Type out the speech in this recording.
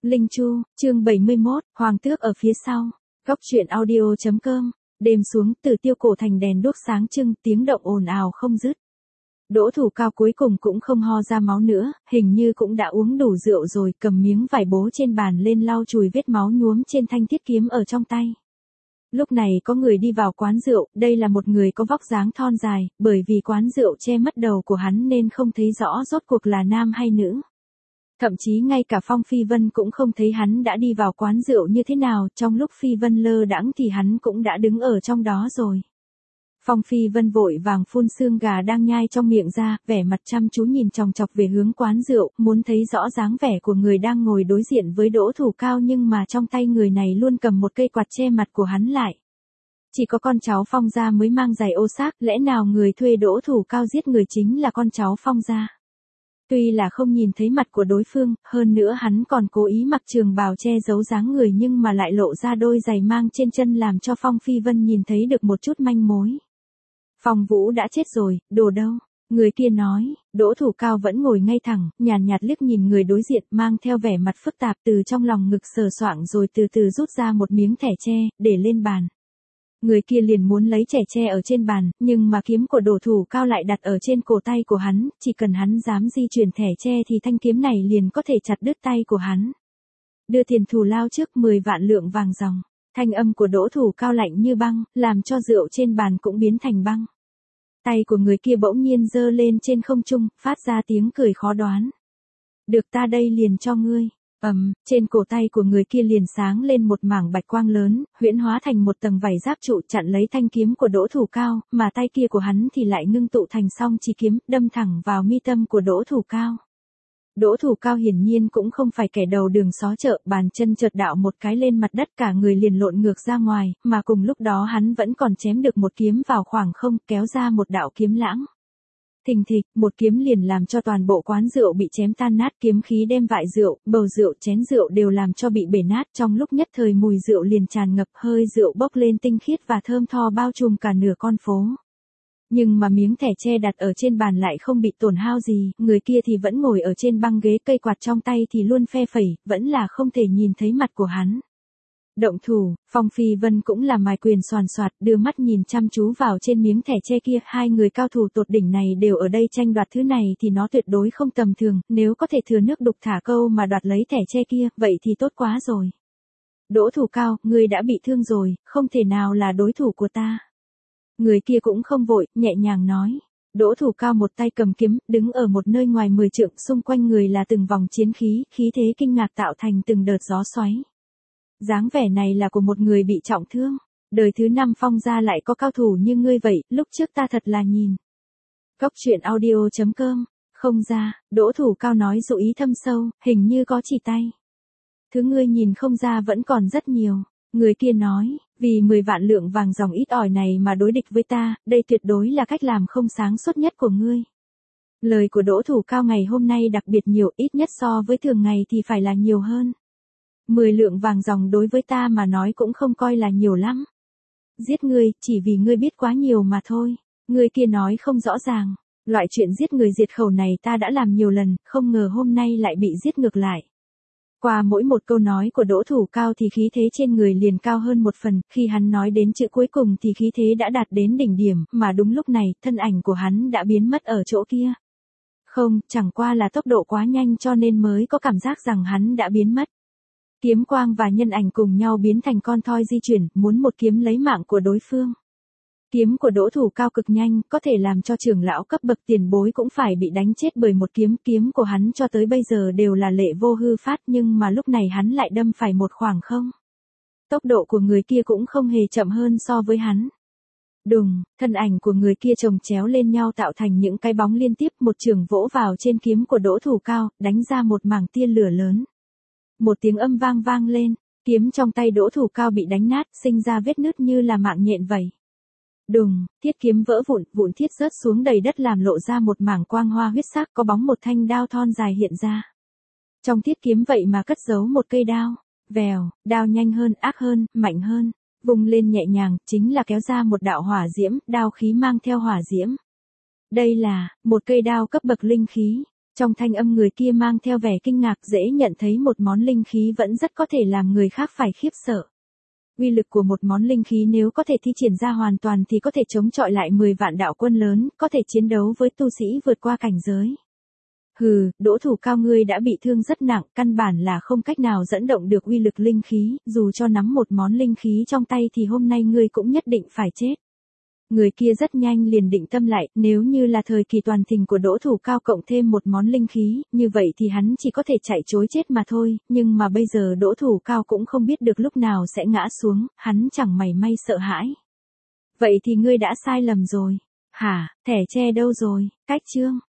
Linh Chu, chương 71, Hoàng tước ở phía sau. Góc truyện audio.com. Đêm xuống, Từ Tiêu cổ thành đèn đuốc sáng trưng, tiếng động ồn ào không dứt. Đỗ Thủ Cao cuối cùng cũng không ho ra máu nữa, hình như cũng đã uống đủ rượu rồi, cầm miếng vải bố trên bàn lên lau chùi vết máu nhuốm trên thanh thiết kiếm ở trong tay. Lúc này có người đi vào quán rượu, đây là một người có vóc dáng thon dài, bởi vì quán rượu che mất đầu của hắn nên không thấy rõ rốt cuộc là nam hay nữ. Thậm chí ngay cả Phong Phi Vân cũng không thấy hắn đã đi vào quán rượu như thế nào, trong lúc Phi Vân lơ đãng thì hắn cũng đã đứng ở trong đó rồi. Phong Phi Vân vội vàng phun xương gà đang nhai trong miệng ra, vẻ mặt chăm chú nhìn chòng chọc về hướng quán rượu, muốn thấy rõ dáng vẻ của người đang ngồi đối diện với Đỗ Thủ Cao, nhưng mà trong tay người này luôn cầm một cây quạt che mặt của hắn lại. Chỉ có con cháu Phong gia mới mang giày ô xác, lẽ nào người thuê Đỗ Thủ Cao giết người chính là con cháu Phong gia? Tuy là không nhìn thấy mặt của đối phương, hơn nữa hắn còn cố ý mặc trường bào che giấu dáng người, nhưng mà lại lộ ra đôi giày mang trên chân làm cho Phong Phi Vân nhìn thấy được một chút manh mối. Phong Vũ đã chết rồi, đồ đâu? Người kia nói. Đỗ Thủ Cao vẫn ngồi ngay thẳng, nhàn nhạt liếc nhìn người đối diện, mang theo vẻ mặt phức tạp, từ trong lòng ngực sờ soạng rồi từ từ rút ra một miếng thẻ tre, để lên bàn. Người kia liền muốn lấy thẻ tre ở trên bàn, nhưng mà kiếm của Đỗ Thủ Cao lại đặt ở trên cổ tay của hắn, chỉ cần hắn dám di chuyển thẻ tre thì thanh kiếm này liền có thể chặt đứt tay của hắn. Đưa tiền thù lao trước 10 vạn lượng vàng ròng. Thanh âm của Đỗ Thủ Cao lạnh như băng, làm cho rượu trên bàn cũng biến thành băng. Tay của người kia bỗng nhiên giơ lên trên không trung, phát ra tiếng cười khó đoán. Được, ta đây liền cho ngươi. Trên cổ tay của người kia liền sáng lên một mảng bạch quang lớn, huyễn hóa thành một tầng vảy giáp trụ chặn lấy thanh kiếm của Đỗ Thủ Cao, mà tay kia của hắn thì lại ngưng tụ thành song chỉ kiếm, đâm thẳng vào mi tâm của Đỗ Thủ Cao. Đỗ Thủ Cao hiển nhiên cũng không phải kẻ đầu đường xó chợ, bàn chân chợt đạo một cái lên mặt đất, cả người liền lộn ngược ra ngoài, mà cùng lúc đó hắn vẫn còn chém được một kiếm vào khoảng không, kéo ra một đạo kiếm lãng. Thình thịch, một kiếm liền làm cho toàn bộ quán rượu bị chém tan nát, kiếm khí đem vại rượu, bầu rượu, chén rượu đều làm cho bị bể nát, trong lúc nhất thời mùi rượu liền tràn ngập, hơi rượu bốc lên tinh khiết và thơm tho bao trùm cả nửa con phố. Nhưng mà miếng thẻ tre đặt ở trên bàn lại không bị tổn hao gì, người kia thì vẫn ngồi ở trên băng ghế, cây quạt trong tay thì luôn phe phẩy, vẫn là không thể nhìn thấy mặt của hắn. Động thủ, Phong Phi Vân cũng là mài quyền xoàn xoạt, đưa mắt nhìn chăm chú vào trên miếng thẻ tre kia, hai người cao thủ tột đỉnh này đều ở đây tranh đoạt thứ này thì nó tuyệt đối không tầm thường, nếu có thể thừa nước đục thả câu mà đoạt lấy thẻ tre kia, vậy thì tốt quá rồi. Đỗ Thủ Cao, ngươi đã bị thương rồi, không thể nào là đối thủ của ta. Người kia cũng không vội, nhẹ nhàng nói. Đỗ Thủ Cao một tay cầm kiếm, đứng ở một nơi ngoài 10 trượng, xung quanh người là từng vòng chiến khí, khí thế kinh ngạc tạo thành từng đợt gió xoáy. Dáng vẻ này là của một người bị trọng thương. Đời thứ 5 Phong gia lại có cao thủ như ngươi vậy, lúc trước ta thật là nhìn. Góc truyện audio.com. Không ra, Đỗ Thủ Cao nói dụ ý thâm sâu, hình như có chỉ tay. Thứ ngươi nhìn không ra vẫn còn rất nhiều. Người kia nói, vì 10 vạn lượng vàng ròng ít ỏi này mà đối địch với ta, đây tuyệt đối là cách làm không sáng suốt nhất của ngươi. Lời của Đỗ Thủ Cao ngày hôm nay đặc biệt nhiều, ít nhất so với thường ngày thì phải là nhiều hơn. 10 lượng vàng ròng đối với ta mà nói cũng không coi là nhiều lắm. Giết ngươi, chỉ vì ngươi biết quá nhiều mà thôi. Người kia nói không rõ ràng. Loại chuyện giết người diệt khẩu này ta đã làm nhiều lần, không ngờ hôm nay lại bị giết ngược lại. Qua mỗi một câu nói của Đỗ Thủ Cao thì khí thế trên người liền cao hơn một phần, khi hắn nói đến chữ cuối cùng thì khí thế đã đạt đến đỉnh điểm, mà đúng lúc này, thân ảnh của hắn đã biến mất ở chỗ kia. Không, chẳng qua là tốc độ quá nhanh cho nên mới có cảm giác rằng hắn đã biến mất. Kiếm quang và nhân ảnh cùng nhau biến thành con thoi di chuyển, muốn một kiếm lấy mạng của đối phương. Kiếm của Đỗ Thủ Cao cực nhanh, có thể làm cho trưởng lão cấp bậc tiền bối cũng phải bị đánh chết bởi một kiếm. Kiếm của hắn cho tới bây giờ đều là lệ vô hư phát, nhưng mà lúc này hắn lại đâm phải một khoảng không. Tốc độ của người kia cũng không hề chậm hơn so với hắn. Đùng, thân ảnh của người kia chồng chéo lên nhau tạo thành những cái bóng liên tiếp, một chưởng vỗ vào trên kiếm của Đỗ Thủ Cao, đánh ra một mảng tia lửa lớn. Một tiếng âm vang lên, kiếm trong tay Đỗ Thủ Cao bị đánh nát, sinh ra vết nứt như là mạng nhện vậy. Đùng, thiết kiếm vỡ vụn thiết rớt xuống đầy đất làm lộ ra một mảng quang hoa huyết sắc, có bóng một thanh đao thon dài hiện ra. Trong thiết kiếm vậy mà cất giấu một cây đao. Vèo, đao nhanh hơn, ác hơn, mạnh hơn, vùng lên nhẹ nhàng, chính là kéo ra một đạo hỏa diễm, đao khí mang theo hỏa diễm. Đây là một cây đao cấp bậc linh khí. Trong thanh âm người kia mang theo vẻ kinh ngạc, dễ nhận thấy một món linh khí vẫn rất có thể làm người khác phải khiếp sợ. Uy lực của một món linh khí nếu có thể thi triển ra hoàn toàn thì có thể chống chọi lại 10 vạn đạo quân lớn, có thể chiến đấu với tu sĩ vượt qua cảnh giới. Hừ, Đỗ Thủ Cao, ngươi đã bị thương rất nặng, căn bản là không cách nào dẫn động được uy lực linh khí, dù cho nắm một món linh khí trong tay thì hôm nay ngươi cũng nhất định phải chết. Người kia rất nhanh liền định tâm lại, nếu như là thời kỳ toàn thịnh của Đỗ Thủ Cao cộng thêm một món linh khí, như vậy thì hắn chỉ có thể chạy trối chết mà thôi, nhưng mà bây giờ Đỗ Thủ Cao cũng không biết được lúc nào sẽ ngã xuống, hắn chẳng mảy may sợ hãi. Vậy thì ngươi đã sai lầm rồi. Hả, thẻ tre đâu rồi? Cách chương